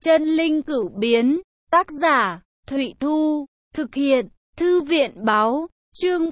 Chân linh cửu biến, tác giả, Thụy Thu, thực hiện, Thư viện báo, chương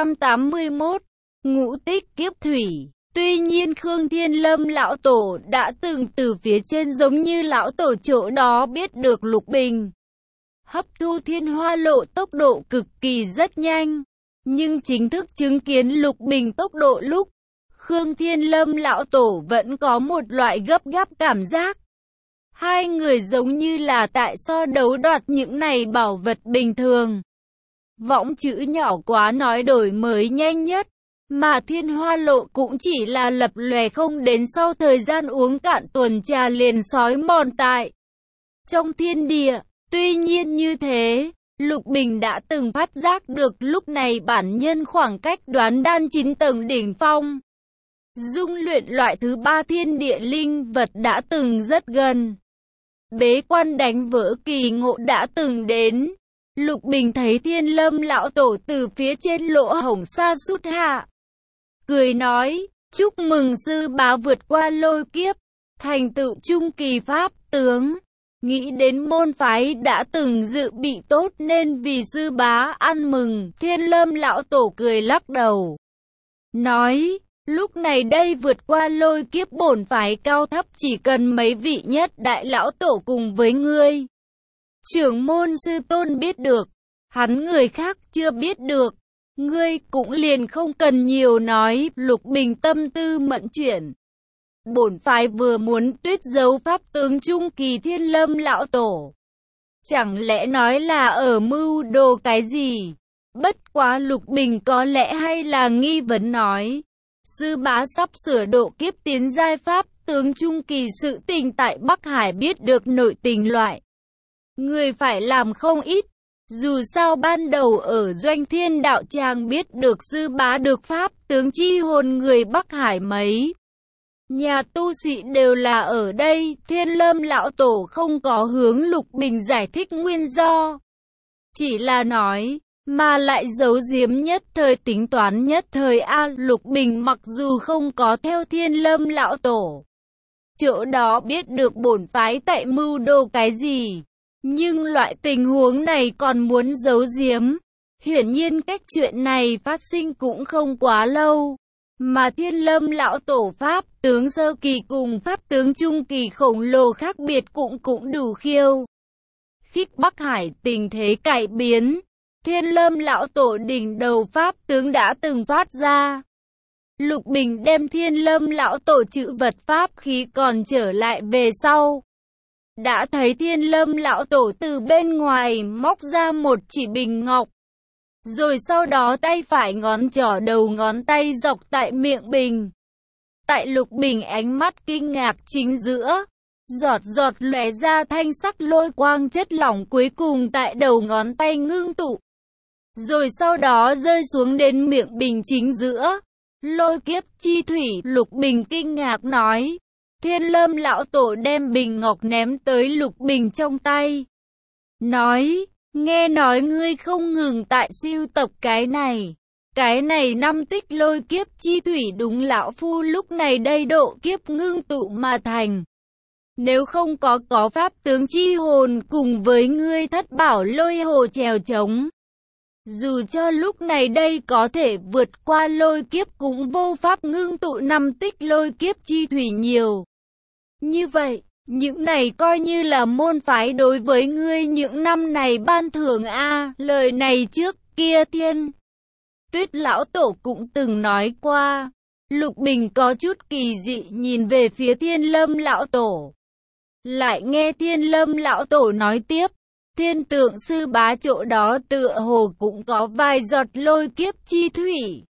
881, ngũ tích kiếp thủy. Tuy nhiên Khương Thiên Lâm lão tổ đã từng từ phía trên giống như lão tổ chỗ đó biết được Lục Bình hấp thu thiên hoa lộ tốc độ cực kỳ rất nhanh. Nhưng chính thức chứng kiến Lục Bình tốc độ lúc, Khương Thiên Lâm lão tổ vẫn có một loại gấp gáp cảm giác. Hai người giống như là tại so đấu đoạt những này bảo vật bình thường. Võng chữ nhỏ quá nói đổi mới nhanh nhất, mà thiên hoa lộ cũng chỉ là lập lòe không đến sau thời gian uống cạn tuần trà liền sói mòn tại trong thiên địa. Tuy nhiên như thế, Lục Bình đã từng phát giác được lúc này bản nhân khoảng cách đoán đan 9 tầng đỉnh phong. Dung luyện loại thứ 3 thiên địa linh vật đã từng rất gần. Bế quan đánh vỡ kỳ ngộ đã từng đến. Lục Bình thấy Thiên Lâm lão tổ từ phía trên lỗ hổng sa sút hạ. Cười nói, chúc mừng sư bá vượt qua lôi kiếp, thành tựu trung kỳ pháp tướng. Nghĩ đến môn phái đã từng dự bị tốt nên vì sư bá ăn mừng. Thiên Lâm lão tổ cười lắc đầu. Nói, lúc này đây vượt qua lôi kiếp bổn phái cao thấp chỉ cần mấy vị nhất đại lão tổ cùng với ngươi. Trưởng môn sư tôn biết được, hắn người khác chưa biết được. Ngươi cũng liền không cần nhiều nói. Lục Bình tâm tư mẫn chuyển. Bổn phái vừa muốn tuyết giấu pháp tướng trung kỳ Thiên Lâm lão tổ. Chẳng lẽ nói là ở mưu đồ cái gì? Bất quá Lục Bình có lẽ hay là nghi vấn nói. Sư bá sắp sửa độ kiếp tiến giai pháp tướng trung kỳ, sự tình tại Bắc Hải biết được nội tình loại. Người phải làm không ít. Dù sao ban đầu ở Doanh Thiên đạo tràng biết được sư bá được pháp tướng chi hồn người Bắc Hải mấy nhà tu sĩ đều là ở đây. Thiên Lâm lão tổ không có hướng Lục Bình giải thích nguyên do, chỉ là nói, mà lại giấu giếm nhất thời, tính toán nhất thời. Lục Bình mặc dù không có theo Thiên Lâm lão tổ chỗ đó biết được bổn phái tại mưu đồ cái gì, nhưng loại tình huống này còn muốn giấu giếm. Hiển nhiên cách chuyện này phát sinh cũng không quá lâu, mà Thiên Lâm lão tổ pháp tướng sơ kỳ cùng pháp tướng trung kỳ khổng lồ khác biệt cũng đủ khiêu khích Bắc Hải tình thế cải biến. Thiên Lâm lão tổ đỉnh đầu pháp tướng đã từng phát ra. Lục Bình đem Thiên Lâm lão tổ chữ vật pháp khí còn trở lại về sau. Đã thấy Thiên Lâm lão tổ từ bên ngoài móc ra một chỉ bình ngọc. Rồi sau đó tay phải ngón trỏ đầu ngón tay dọc tại miệng bình. Tại Lục Bình ánh mắt kinh ngạc chính giữa, giọt giọt lóe ra thanh sắc lôi quang chất lỏng cuối cùng tại đầu ngón tay ngưng tụ. Rồi sau đó rơi xuống đến miệng bình chính giữa. Lôi kiếp chi thủy. Lục Bình kinh ngạc nói. Thiên Lâm lão tổ đem bình ngọc ném tới Lục Bình trong tay. Nói, nghe nói ngươi không ngừng tại siêu tập cái này. Cái này 5 tích lôi kiếp chi thủy đúng lão phu lúc này đây độ kiếp ngưng tụ mà thành. Nếu không có pháp tướng chi hồn cùng với ngươi thất bảo lôi hồ chèo chống, dù cho lúc này đây có thể vượt qua lôi kiếp cũng vô pháp ngưng tụ 5 tích lôi kiếp chi thủy nhiều. Như vậy, những này coi như là môn phái đối với ngươi những năm này ban thưởng lời này trước kia Thiên Tuyết lão tổ cũng từng nói qua. Lục Bình có chút kỳ dị nhìn về phía Thiên Lâm lão tổ. Lại nghe Thiên Lâm lão tổ nói tiếp. Thiên tượng sư bá chỗ đó tựa hồ cũng có vài giọt lôi kiếp chi thủy.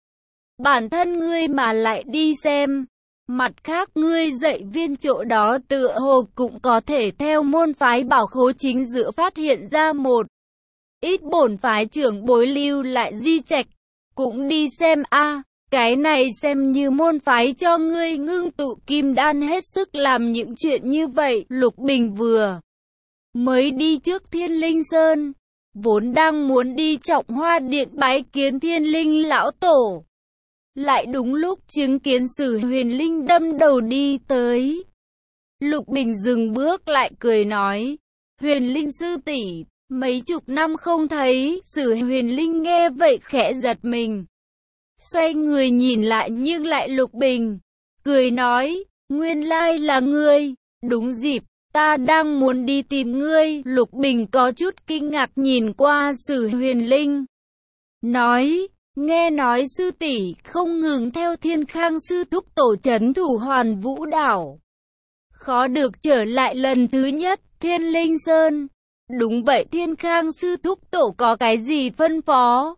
Bản thân ngươi mà lại đi xem. Mặt khác ngươi dạy viên chỗ đó tựa hồ cũng có thể theo môn phái bảo khố chính giữa phát hiện ra một ít bổn phái trưởng bối lưu lại di trạch. Cũng đi xem cái này xem như môn phái cho ngươi ngưng tụ kim đan hết sức làm những chuyện như vậy. Lục Bình vừa mới đi trước Thiên Linh Sơn, vốn đang muốn đi Trọng Hoa Điện bái kiến Thiên Linh lão tổ. Lại đúng lúc chứng kiến Sử Huyền Linh đâm đầu đi tới. Lục Bình dừng bước lại cười nói, Huyền Linh sư tỷ, mấy chục năm không thấy. Sử Huyền Linh nghe vậy khẽ giật mình, xoay người nhìn lại nhưng lại Lục Bình, cười nói, nguyên lai là ngươi, đúng dịp, ta đang muốn đi tìm ngươi. Lục Bình có chút kinh ngạc nhìn qua Sử Huyền Linh, nói, nghe nói sư tỷ không ngừng theo Thiên Khang sư thúc tổ trấn thủ Hoàn Vũ đảo, khó được trở lại lần thứ nhất Thiên Linh Sơn. Đúng vậy, Thiên Khang sư thúc tổ có cái gì phân phó?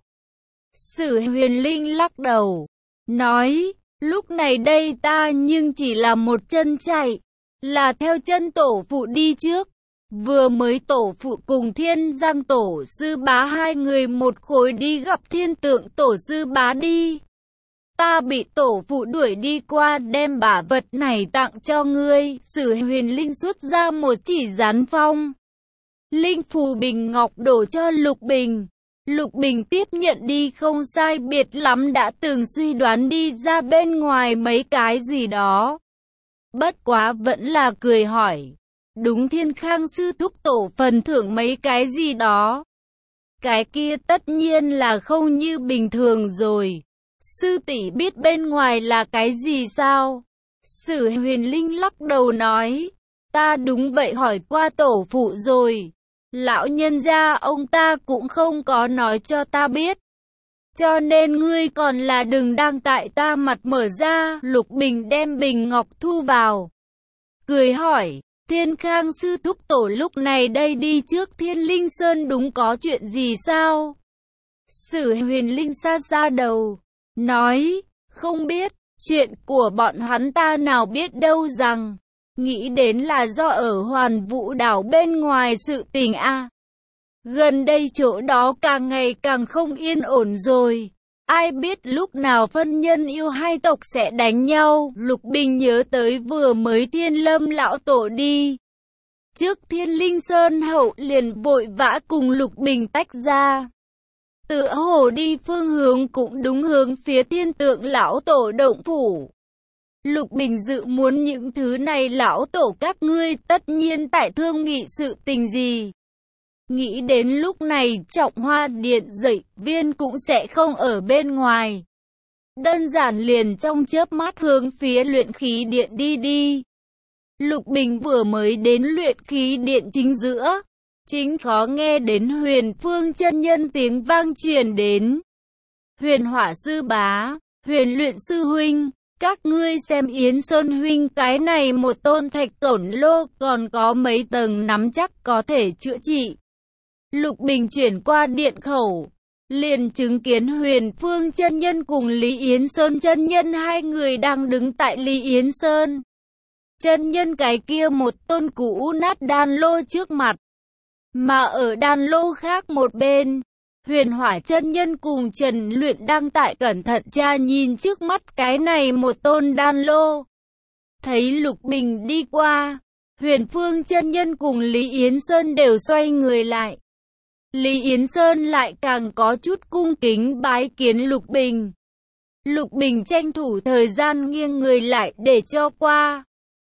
Sử Huyền Linh lắc đầu, nói, lúc này đây ta nhưng chỉ là một chân chạy, là theo chân tổ phụ đi trước. Vừa mới tổ phụ cùng Thiên Giang tổ sư bá hai người một khối đi gặp Thiên Tượng tổ sư bá đi. Ta bị tổ phụ đuổi đi qua đem bả vật này tặng cho ngươi. Sử Huyền Linh xuất ra một chỉ Gián Phong linh phù bình ngọc đổ cho Lục Bình. Lục Bình tiếp nhận đi không sai biệt lắm đã từng suy đoán đi ra bên ngoài mấy cái gì đó. Bất quá vẫn là cười hỏi, đúng Thiên Khang sư thúc tổ phần thưởng mấy cái gì đó. Cái kia tất nhiên là không như bình thường rồi. Sư tỷ biết bên ngoài là cái gì sao? Sử Huyền Linh lắc đầu nói, ta đúng vậy hỏi qua tổ phụ rồi. Lão nhân gia ông ta cũng không có nói cho ta biết. Cho nên ngươi còn là đừng đang tại ta mặt mở ra. Lục Bình đem bình ngọc thu vào, cười hỏi, Thiên Khang sư thúc tổ lúc này đây đi trước Thiên Linh Sơn đúng có chuyện gì sao? Sử Huyền Linh xa xa đầu, nói, không biết, chuyện của bọn hắn ta nào biết đâu rằng, nghĩ đến là do ở Hoàn Vũ đảo bên ngoài sự tình a. Gần đây chỗ đó càng ngày càng không yên ổn rồi. Ai biết lúc nào phân nhân yêu hai tộc sẽ đánh nhau. Lục Bình nhớ tới vừa mới Thiên Lâm lão tổ đi trước Thiên Linh Sơn hậu liền vội vã cùng Lục Bình tách ra. Tựa hồ đi phương hướng cũng đúng hướng phía Thiên Tượng lão tổ động phủ. Lục Bình dự muốn những thứ này lão tổ các ngươi tất nhiên tại thương nghị sự tình gì. Nghĩ đến lúc này Trọng Hoa Điện dậy viên cũng sẽ không ở bên ngoài. Đơn giản liền trong chớp mắt hướng phía luyện khí điện đi. Lục Bình vừa mới đến luyện khí điện chính giữa, chính có nghe đến Huyền Phương chân nhân tiếng vang truyền đến. Huyền Hỏa sư bá, Huyền Luyện sư huynh, các ngươi xem Yến Sơn huynh cái này một tôn thạch cổn lô còn có mấy tầng nắm chắc có thể chữa trị. Lục Bình chuyển qua điện khẩu, liền chứng kiến Huyền Phương chân nhân cùng Lý Yến Sơn chân nhân hai người đang đứng tại Lý Yến Sơn chân nhân cái kia một tôn cũ nát đan lô trước mặt. Mà ở đan lô khác một bên, Huyền Hỏa chân nhân cùng Trần Luyện đang tại cẩn thận tra nhìn trước mắt cái này một tôn đan lô. Thấy Lục Bình đi qua, Huyền Phương chân nhân cùng Lý Yến Sơn đều xoay người lại. Lý Yến Sơn lại càng có chút cung kính bái kiến Lục Bình. Lục Bình tranh thủ thời gian nghiêng người lại để cho qua.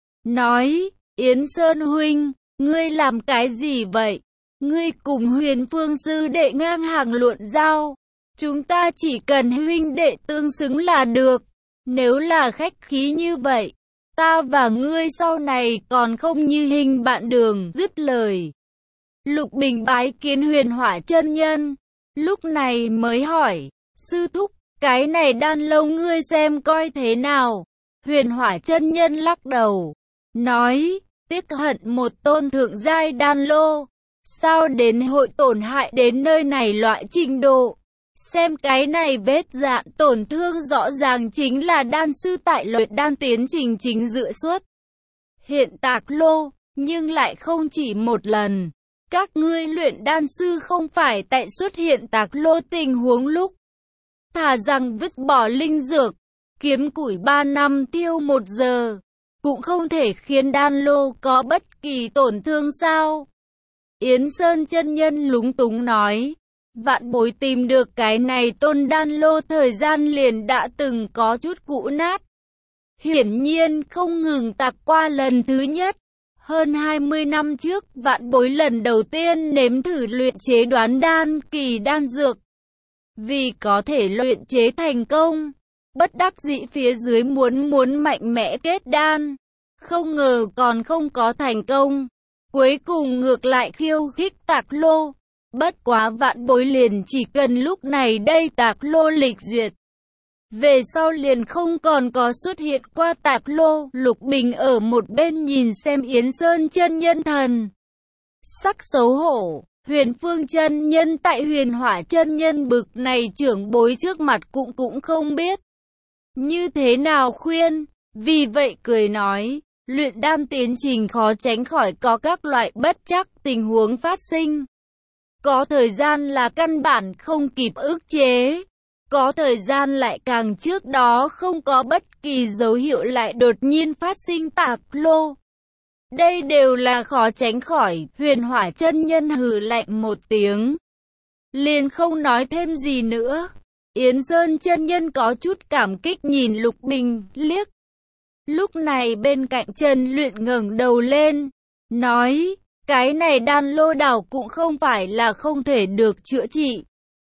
Nói, Yến Sơn huynh, ngươi làm cái gì vậy? Ngươi cùng Huyền Phương sư đệ ngang hàng luận giao. Chúng ta chỉ cần huynh đệ tương xứng là được. Nếu là khách khí như vậy, ta và ngươi sau này còn không như hình bạn đường. Dứt lời, Lục Bình bái kiến Huyền Hỏa chân nhân, lúc này mới hỏi, sư thúc, cái này đan lô ngươi xem coi thế nào? Huyền Hỏa chân nhân lắc đầu, nói, tiếc hận một tôn thượng giai đan lô, sao đến hội tổn hại đến nơi này loại trình độ. Xem cái này vết dạn tổn thương rõ ràng chính là đan sư tại luyện đan tiến trình chính dựa xuất hiện tạc lô, nhưng lại không chỉ một lần. Các ngươi luyện đan sư không phải tại xuất hiện tạc lô tình huống lúc thà rằng vứt bỏ linh dược, kiếm củi 3 năm tiêu 1 giờ, cũng không thể khiến đan lô có bất kỳ tổn thương sao? Yến Sơn chân nhân lúng túng nói, vạn bối tìm được cái này tôn đan lô thời gian liền đã từng có chút cũ nát. Hiển nhiên không ngừng tạc qua lần thứ nhất. Hơn 20 năm trước, vạn bối lần đầu tiên nếm thử luyện chế đoán đan kỳ đan dược. Vì có thể luyện chế thành công, bất đắc dĩ phía dưới muốn mạnh mẽ kết đan. Không ngờ còn không có thành công. Cuối cùng ngược lại khiêu khích Tạc Lô. Bất quá vạn bối liền chỉ cần lúc này đây Tạc Lô lịch duyệt. Về sau liền không còn có xuất hiện qua Tạc Lô. Lục Bình ở một bên nhìn xem Yến Sơn chân nhân thần sắc xấu hổ. Huyền Phương chân nhân tại Huyền Hỏa chân nhân bực này trưởng bối trước mặt cũng không biết như thế nào khuyên. Vì vậy cười nói, luyện đan tiến trình khó tránh khỏi có các loại bất trắc tình huống phát sinh. Có thời gian là căn bản không kịp ức chế. Có thời gian lại càng trước đó không có bất kỳ dấu hiệu lại đột nhiên phát sinh Tạc Lô. Đây đều là khó tránh khỏi. Huyền Hỏa chân nhân hừ lạnh một tiếng, liền không nói thêm gì nữa. Yến Sơn chân nhân có chút cảm kích nhìn Lục Bình liếc. Lúc này bên cạnh Trần Luyện ngẩng đầu lên, nói, cái này đan lô đảo cũng không phải là không thể được chữa trị.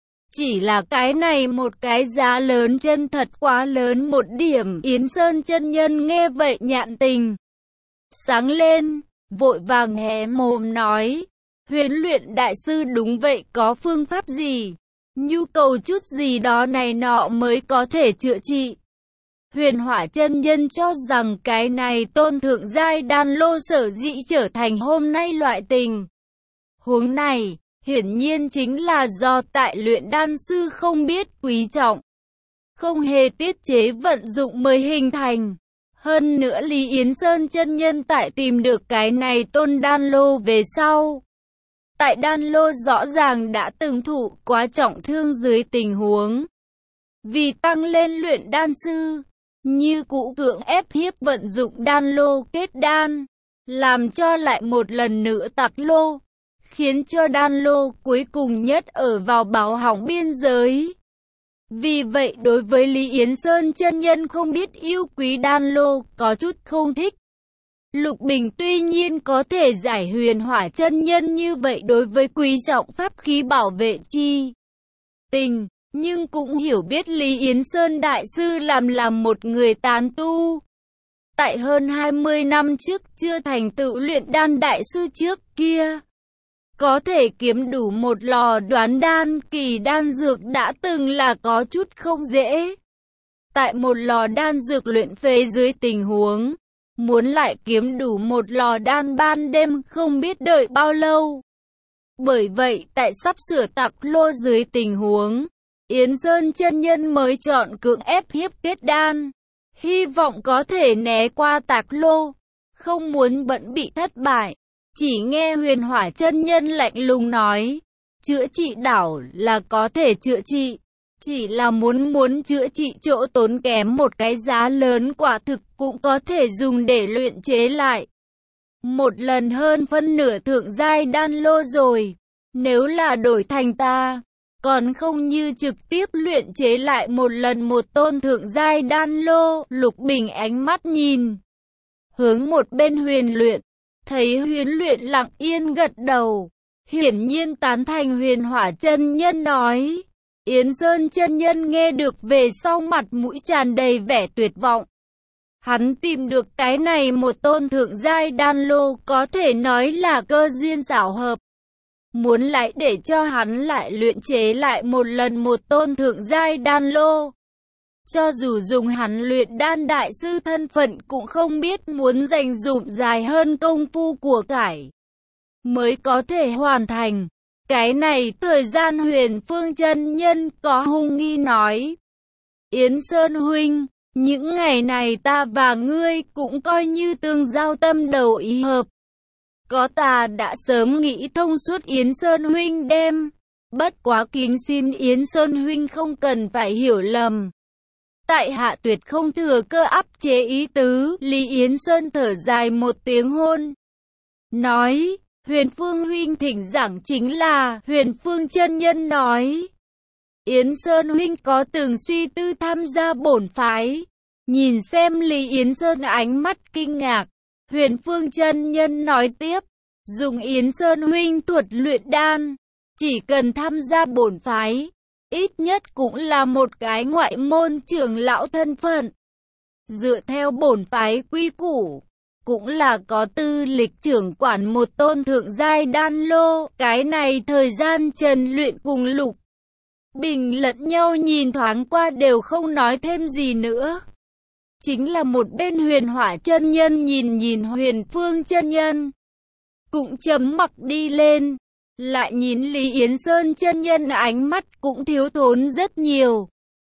Chỉ là cái này một cái giá lớn chân thật quá lớn một điểm. Yến Sơn chân nhân nghe vậy nhạn tình sáng lên, vội vàng hé mồm nói, Huyền Luyện đại sư đúng vậy, có phương pháp gì, nhu cầu chút gì đó này nọ mới có thể chữa trị. Huyền Hỏa chân nhân cho rằng cái này tôn thượng giai đan lô sở dĩ trở thành hôm nay loại tình huống này, hiển nhiên chính là do tại luyện đan sư không biết quý trọng, không hề tiết chế vận dụng mới hình thành. Hơn nữa Lý Yến Sơn chân nhân tại tìm được cái này tôn đan lô về sau, tại đan lô rõ ràng đã từng thụ quá trọng thương dưới tình huống, vì tăng lên luyện đan sư, như cũ cưỡng ép hiếp vận dụng đan lô kết đan, làm cho lại một lần nữa Tạc Lô, khiến cho đan lô cuối cùng nhất ở vào báo hỏng biên giới. Vì vậy đối với Lý Yến Sơn chân nhân không biết yêu quý đan lô, có chút không thích. Lục Bình tuy nhiên có thể giải Huyền Hỏa chân nhân như vậy đối với quý trọng pháp khí bảo vệ chi tình, nhưng cũng hiểu biết Lý Yến Sơn đại sư làm một người tán tu. Tại hơn 20 năm trước chưa thành tựu luyện đan đại sư trước kia, có thể kiếm đủ một lò đoán đan kỳ đan dược đã từng là có chút không dễ. Tại một lò đan dược luyện phế dưới tình huống, muốn lại kiếm đủ một lò đan ban đêm không biết đợi bao lâu. Bởi vậy tại sắp sửa Tạc Lô dưới tình huống, Yến Sơn chân nhân mới chọn cưỡng ép hiếp kết đan, hy vọng có thể né qua Tạc Lô, không muốn vẫn bị thất bại. Chỉ nghe Huyền Hỏa chân nhân lạnh lùng nói, chữa trị đảo là có thể chữa trị, chỉ là muốn chữa trị chỗ tốn kém một cái giá lớn quả thực cũng có thể dùng để luyện chế lại. Một lần hơn phân nửa thượng giai đan lô rồi, nếu là đổi thành ta, còn không như trực tiếp luyện chế lại một lần một tôn thượng giai đan lô. Lục Bình ánh mắt nhìn hướng một bên Huyền Luyện, thấy Huyền Luyện lặng yên gật đầu, hiển nhiên tán thành Huyền Hỏa chân nhân nói. Yến Sơn chân nhân nghe được về sau mặt mũi tràn đầy vẻ tuyệt vọng. Hắn tìm được cái này một tôn thượng giai đan lô có thể nói là cơ duyên xảo hợp. Muốn lại để cho hắn lại luyện chế lại một lần một tôn thượng giai đan lô. Cho dù dùng hắn luyện đan đại sư thân phận cũng không biết muốn dành dụm dài hơn công phu của cải mới có thể hoàn thành. Cái này thời gian Huyền Phương chân nhân có hung nghi nói, Yến Sơn huynh, những ngày này ta và ngươi cũng coi như tương giao tâm đầu ý hợp. Có ta đã sớm nghĩ thông suốt Yến Sơn huynh đem. Bất quá kính xin Yến Sơn huynh không cần phải hiểu lầm. Tại hạ tuyệt không thừa cơ áp chế ý tứ. Lý Yến Sơn thở dài một tiếng hôn, nói, Huyền Phương huynh thỉnh giảng chính là. Huyền Phương chân nhân nói, Yến Sơn huynh có từng suy tư tham gia bổn phái. Nhìn xem Lý Yến Sơn ánh mắt kinh ngạc, Huyền Phương chân nhân nói tiếp, dùng Yến Sơn huynh thuật luyện đan, chỉ cần tham gia bổn phái, ít nhất cũng là một cái ngoại môn trưởng lão thân phận. Dựa theo bổn phái quy củ, cũng là có tư lịch trưởng quản một tôn thượng giai đan lô. Cái này thời gian Trần luyện cùng Lục Bình lẫn nhau nhìn thoáng qua đều không nói thêm gì nữa. Chính là một bên Huyền Hỏa chân nhân nhìn Huyền Phương chân nhân, cũng chấm mặc đi lên. Lại nhìn Lý Yến Sơn chân nhân, ánh mắt cũng thiếu thốn rất nhiều.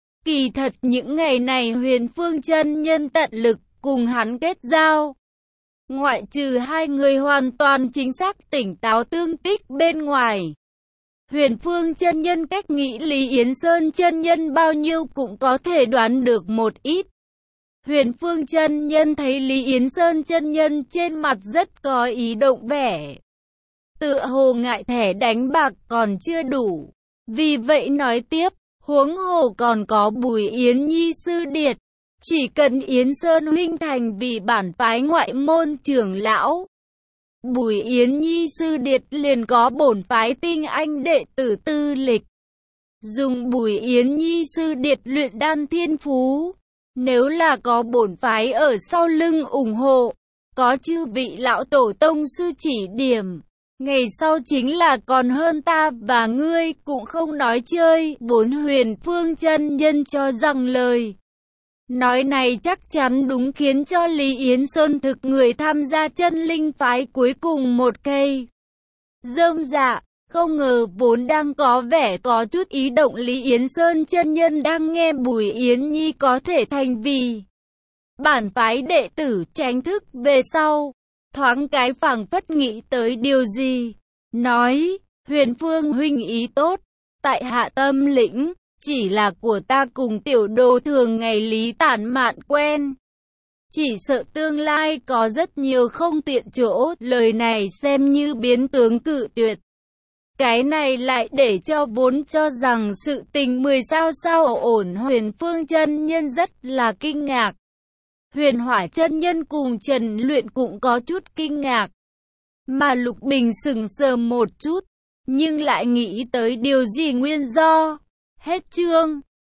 Kỳ thật những ngày này Huyền Phương chân nhân tận lực cùng hắn kết giao. Ngoại trừ hai người hoàn toàn chính xác tỉnh táo tương tích bên ngoài, Huyền Phương chân nhân cách nghĩ Lý Yến Sơn chân nhân bao nhiêu cũng có thể đoán được một ít. Huyền Phương chân nhân thấy Lý Yến Sơn chân nhân trên mặt rất có ý động vẻ, tựa hồ ngại thẻ đánh bạc còn chưa đủ, vì vậy nói tiếp, huống hồ còn có Bùi Yến Nhi sư điệt, chỉ cần Yến Sơn huynh thành vì bản phái ngoại môn trưởng lão, Bùi Yến Nhi sư điệt liền có bổn phái tinh anh đệ tử tư lịch. Dùng Bùi Yến Nhi sư điệt luyện đan thiên phú, nếu là có bổn phái ở sau lưng ủng hộ, có chư vị lão tổ tông sư chỉ điểm, ngày sau chính là còn hơn ta và ngươi cũng không nói chơi. Vốn Huyền Phương chân nhân cho rằng lời nói này chắc chắn đúng, khiến cho Lý Yến Sơn thực người tham gia chân linh phái cuối cùng một cây rơm dạ. Không ngờ vốn đang có vẻ có chút ý động Lý Yến Sơn chân nhân đang nghe Bùi Yến Nhi có thể thành vì bản phái đệ tử chính thức về sau, thoáng cái phảng phất nghĩ tới điều gì, nói, Huyền Phương huynh ý tốt, tại hạ tâm lĩnh, chỉ là của ta cùng tiểu đồ thường ngày Lý Tản Mạn quen, chỉ sợ tương lai có rất nhiều không tiện chỗ. Lời này xem như biến tướng cự tuyệt. Cái này lại để cho vốn cho rằng sự tình 10 sao ổn Huyền Phương chân nhân rất là kinh ngạc. Huyền Hỏa chân nhân cùng Trần Luyện cũng có chút kinh ngạc, mà Lục Bình sững sờ một chút, nhưng lại nghĩ tới điều gì nguyên do. Hết chương.